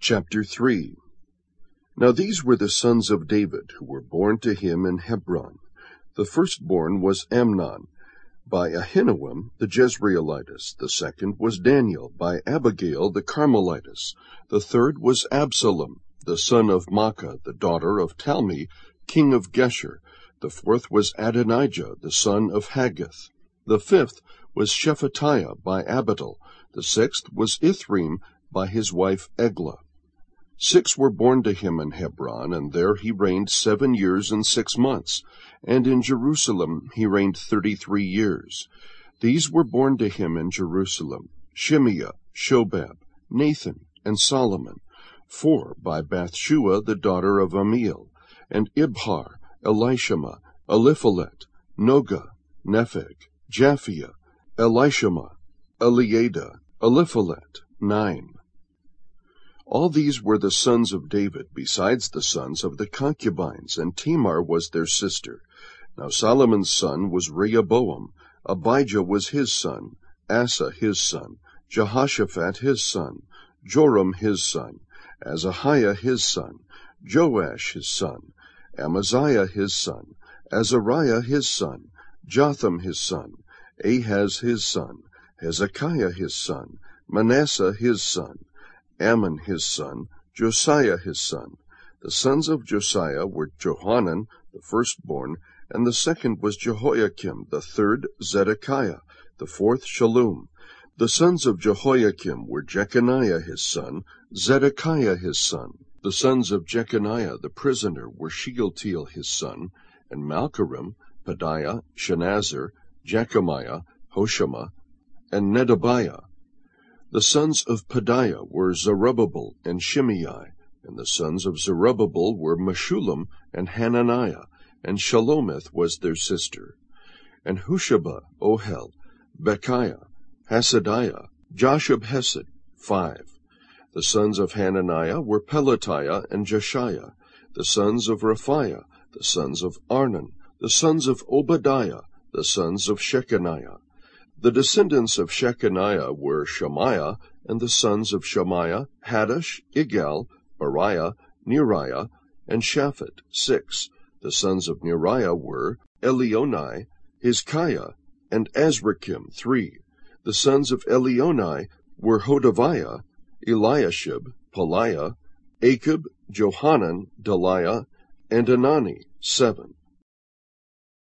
Chapter 3. Now these were the sons of David, who were born to him in Hebron. The firstborn was Amnon, by Ahinoam the Jezreelitess. The second was Daniel, by Abigail the Carmelitess. The third was Absalom, the son of Maacah, the daughter of Talmi, king of Geshur. The fourth was Adonijah, the son of Haggith. The fifth was Shephatiah, by Abital. The sixth was Ithream, by his wife Eglah. 6 were born to him in Hebron, and there he reigned 7 years and 6 months. And in Jerusalem he reigned 33 years. These were born to him in Jerusalem: Shimeah, Shobab, Nathan, and Solomon. 4 by Bathshua the daughter of Amiel, and Ibhar, Elishama, Eliphalet, Nogah, Nepheg, Japhia, Elishama, Eliada, Eliphalet. 9. All these were the sons of David, besides the sons of the concubines, and Tamar was their sister. Now Solomon's son was Rehoboam, Abijah was his son, Asa his son, Jehoshaphat his son, Joram his son, Azahiah his son, Joash his son, Amaziah his son, Azariah his son, Jotham his son, Ahaz his son, Hezekiah his son, Manasseh his son, Ammon his son, Josiah his son. The sons of Josiah were Johanan, the firstborn, and the second was Jehoiakim, the third Zedekiah, the fourth Shallum. The sons of Jehoiakim were Jeconiah his son, Zedekiah his son. The sons of Jeconiah the prisoner were Shealtiel his son, and Malchiram, Pedaiah, Shenazar, Jechemiah, Hoshama, and Nedabiah. The sons of Pedaiah were Zerubbabel and Shimei, and the sons of Zerubbabel were Meshullam and Hananiah, and Shalomith was their sister. And Hushaba, Ohel, Bechiah, Hasadiah, Joshab-Hesed. 5. The sons of Hananiah were Pelatiah and Jeshiah. The sons of Raphiah, the sons of Arnan, the sons of Obadiah, the sons of Shechaniah. The descendants of Shechaniah were Shemaiah, and the sons of Shemaiah, Haddash, Igal, Bariah, Neriah, and Shaphat. 6. The sons of Neriah were Elionai, Hizkiah, and Azrikam. 3. The sons of Elionai were Hodaviah, Eliashib, Peliah, Achab, Johanan, Deliah, and Anani. 7.